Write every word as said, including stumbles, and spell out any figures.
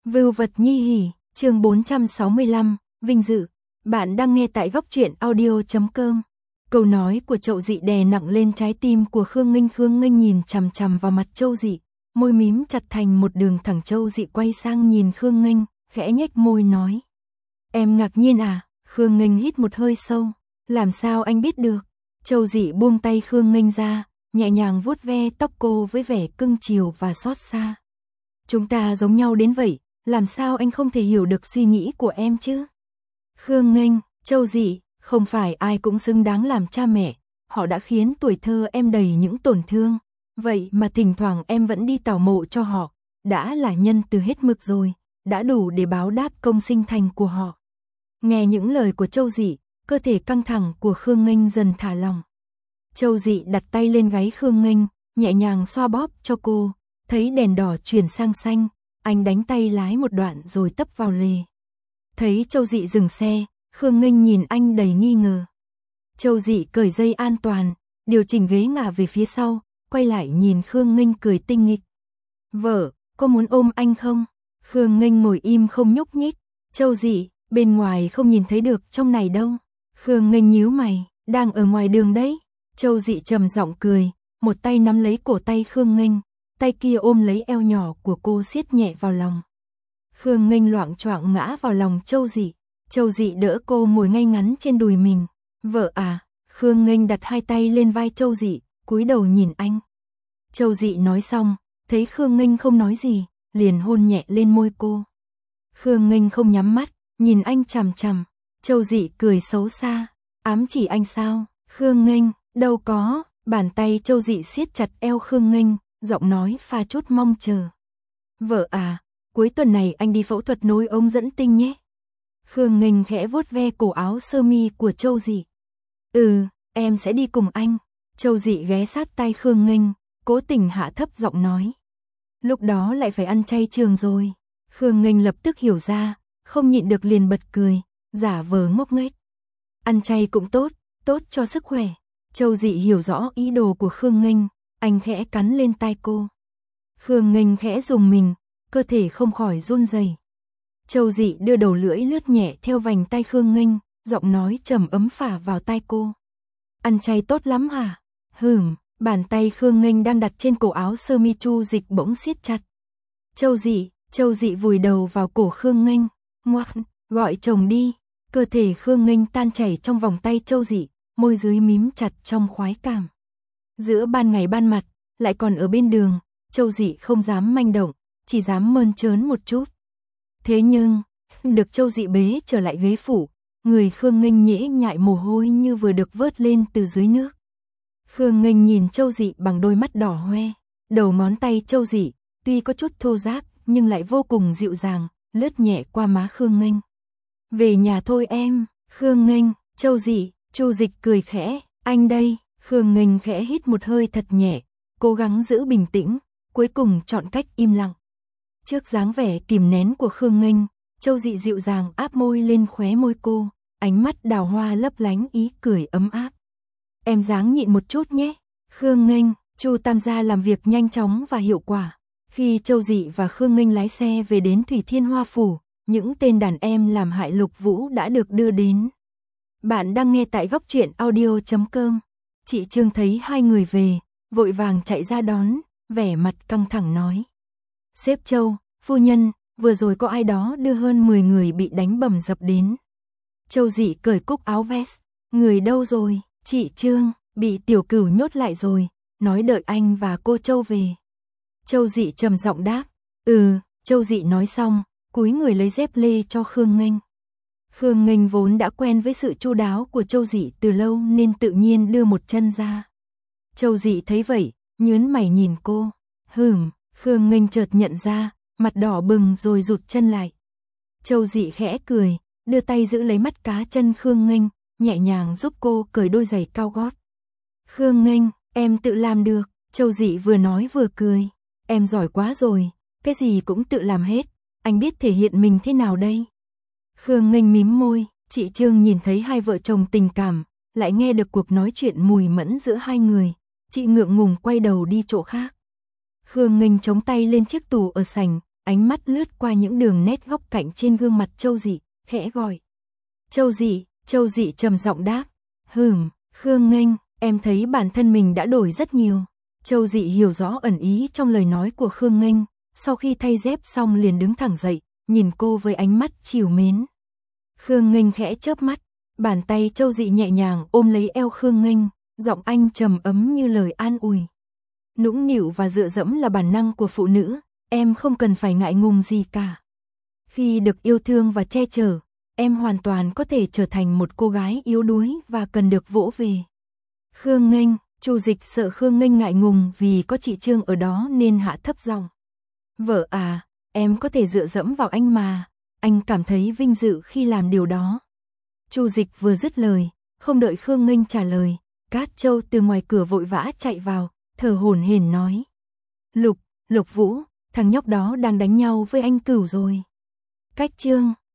Vưu vật nhi hỉ, chương bốn trăm sáu mươi lăm, vinh dự. Bạn đang nghe tại góc truyện audio chấm com. Câu nói của Chậu Dị đè nặng lên trái tim của Khương Nghinh. Khương Nghinh nhìn chằm chằm vào mặt Châu Dị, môi mím chặt thành một đường thẳng. Châu Dị quay sang nhìn Khương Nghinh, khẽ nhếch môi nói: "Em ngạc nhiên à?" Khương Nghinh hít một hơi sâu: "Làm sao anh biết được?" Châu Dị buông tay Khương Nghinh ra, nhẹ nhàng vuốt ve tóc cô với vẻ cưng chiều và xót xa. "Chúng ta giống nhau đến vậy, làm sao anh không thể hiểu được suy nghĩ của em chứ?" Khương Nghinh, Châu Dị, không phải ai cũng xứng đáng làm cha mẹ, họ đã khiến tuổi thơ em đầy những tổn thương, vậy mà thỉnh thoảng em vẫn đi tảo mộ cho họ, đã là nhân từ hết mực rồi, đã đủ để báo đáp công sinh thành của họ. Nghe những lời của Châu Dị, cơ thể căng thẳng của Khương Nghinh dần thả lỏng. Châu Dị đặt tay lên gáy Khương Nghinh, nhẹ nhàng xoa bóp cho cô, thấy đèn đỏ chuyển sang xanh, anh đánh tay lái một đoạn rồi tấp vào lề. Thấy Châu Dị dừng xe, Khương Nghinh nhìn anh đầy nghi ngờ. Châu Dị cởi dây an toàn, điều chỉnh ghế ngả về phía sau, quay lại nhìn Khương Nghinh cười tinh nghịch. "Vợ, có muốn ôm anh không?" Khương Nghinh ngồi im không nhúc nhích. "Châu Dị, bên ngoài không nhìn thấy được, trong này đâu." Khương Nghinh nhíu mày: "Đang ở ngoài đường đấy." Châu Dị trầm giọng cười, một tay nắm lấy cổ tay Khương Nghinh, tay kia ôm lấy eo nhỏ của cô siết nhẹ vào lòng. Khương Nghinh loạng choạng ngã vào lòng Châu Dị. Châu Dị đỡ cô ngồi ngay ngắn trên đùi mình. "Vợ à?" Khương Nghinh đặt hai tay lên vai Châu Dị, cúi đầu nhìn anh. Châu Dị nói xong, thấy Khương Nghinh không nói gì, liền hôn nhẹ lên môi cô. Khương Nghinh không nhắm mắt, nhìn anh chằm chằm. Châu Dị cười xấu xa: "Ám chỉ anh sao?" Khương Nghinh: "Đâu có." Bàn tay Châu Dị siết chặt eo Khương Nghinh, giọng nói pha chút mong chờ. "Vợ à, cuối tuần này anh đi phẫu thuật nối ống dẫn tinh nhé." Khương Nghinh khẽ vuốt ve cổ áo sơ mi của Châu Dị. "Ừ, em sẽ đi cùng anh." Châu Dị ghé sát tai Khương Nghinh, cố tình hạ thấp giọng nói. "Lúc đó lại phải ăn chay trường rồi." Khương Nghinh lập tức hiểu ra, không nhịn được liền bật cười, giả vờ ngốc nghếch. "Ăn chay cũng tốt, tốt cho sức khỏe." Châu Dị hiểu rõ ý đồ của Khương Nghinh, anh khẽ cắn lên tai cô. Khương Nghinh khẽ rùng mình, cơ thể không khỏi run rẩy. Châu Dị đưa đầu lưỡi lướt nhẹ theo vành tay Khương Nghinh, giọng nói trầm ấm phả vào tai cô. "Ăn chay tốt lắm hả?" "Hừm." Bàn tay Khương Nghinh đang đặt trên cổ áo sơ mi Chu Dịch bỗng siết chặt. "Châu Dị." Châu Dị vùi đầu vào cổ Khương Nghinh. "Ngoan, gọi chồng đi." Cơ thể Khương Nghinh tan chảy trong vòng tay Châu Dị, môi dưới mím chặt trong khoái cảm. Giữa ban ngày ban mặt, lại còn ở bên đường, Châu Dị không dám manh động, chỉ dám mơn trớn một chút. Thế nhưng, được Châu Dị bế trở lại ghế phủ, người Khương Nghinh nhễ nhại mồ hôi như vừa được vớt lên từ dưới nước. Khương Nghinh nhìn Châu Dị bằng đôi mắt đỏ hoe, đầu ngón tay Châu Dị, tuy có chút thô ráp, nhưng lại vô cùng dịu dàng, lướt nhẹ qua má Khương Nghinh. "Về nhà thôi em." Khương Nghinh, Châu Dị, Chu Dịch cười khẽ: "Anh đây." Khương Nghinh khẽ hít một hơi thật nhẹ, cố gắng giữ bình tĩnh, cuối cùng chọn cách im lặng. Trước dáng vẻ kìm nén của Khương Nghinh, Châu Dị dịu dàng áp môi lên khóe môi cô, ánh mắt đào hoa lấp lánh ý cười ấm áp. "Em ráng nhịn một chút nhé." Khương Nghinh, Chu Tam gia làm việc nhanh chóng và hiệu quả. Khi Châu Dị và Khương Nghinh lái xe về đến Thủy Thiên Hoa Phủ, những tên đàn em làm hại Lục Vũ đã được đưa đến. Bạn đang nghe tại góc truyện audio chấm com. Chị Trương thấy hai người về, vội vàng chạy ra đón, vẻ mặt căng thẳng nói: "Sếp Châu, phu nhân, vừa rồi có ai đó đưa hơn mười người bị đánh bầm dập đến." Châu Dị cởi cúc áo vest. "Người đâu rồi?" "Chị Trương, bị Tiểu Cửu nhốt lại rồi, nói đợi anh và cô Châu về." Châu Dị trầm giọng đáp. "Ừ." Châu Dị nói xong, cúi người lấy dép lê cho Khương Nghinh. Khương Nghinh vốn đã quen với sự chu đáo của Châu Dị từ lâu nên tự nhiên đưa một chân ra. Châu Dị thấy vậy, nhướng mày nhìn cô. "Hừm." Khương Nghinh chợt nhận ra, mặt đỏ bừng rồi rụt chân lại. Châu Dị khẽ cười, đưa tay giữ lấy mắt cá chân Khương Nghinh, nhẹ nhàng giúp cô cởi đôi giày cao gót. "Khương Nghinh, em tự làm được." Châu Dị vừa nói vừa cười. "Em giỏi quá rồi, cái gì cũng tự làm hết, anh biết thể hiện mình thế nào đây?" Khương Nghinh mím môi, chị Trương nhìn thấy hai vợ chồng tình cảm, lại nghe được cuộc nói chuyện mùi mẫn giữa hai người, chị ngượng ngùng quay đầu đi chỗ khác. Khương Nghinh chống tay lên chiếc tủ ở sảnh, ánh mắt lướt qua những đường nét góc cạnh trên gương mặt Châu Dị, khẽ gọi. Châu Dị, Châu Dị trầm giọng đáp. Hừm, Khương Nghênh, em thấy bản thân mình đã đổi rất nhiều. Châu Dị hiểu rõ ẩn ý trong lời nói của Khương Nghênh, sau khi thay dép xong liền đứng thẳng dậy, nhìn cô với ánh mắt trìu mến. Khương Nghênh khẽ chớp mắt, bàn tay Châu Dị nhẹ nhàng ôm lấy eo Khương Nghênh, giọng anh trầm ấm như lời an ủi. Nũng nịu và dựa dẫm là bản năng của phụ nữ, em không cần phải ngại ngùng gì cả. Khi được yêu thương và che chở, em hoàn toàn có thể trở thành một cô gái yếu đuối và cần được vỗ về. Khương Nghênh, Chu Dịch sợ Khương Nghênh ngại ngùng vì có chị Trương ở đó nên hạ thấp giọng. Vợ à, em có thể dựa dẫm vào anh mà, anh cảm thấy vinh dự khi làm điều đó. Chu Dịch vừa dứt lời, không đợi Khương Nghênh trả lời, Cát Châu từ ngoài cửa vội vã chạy vào, thở hổn hển nói. Lục, Lục Vũ, thằng nhóc đó đang đánh nhau với anh Cửu rồi. Cách Trương,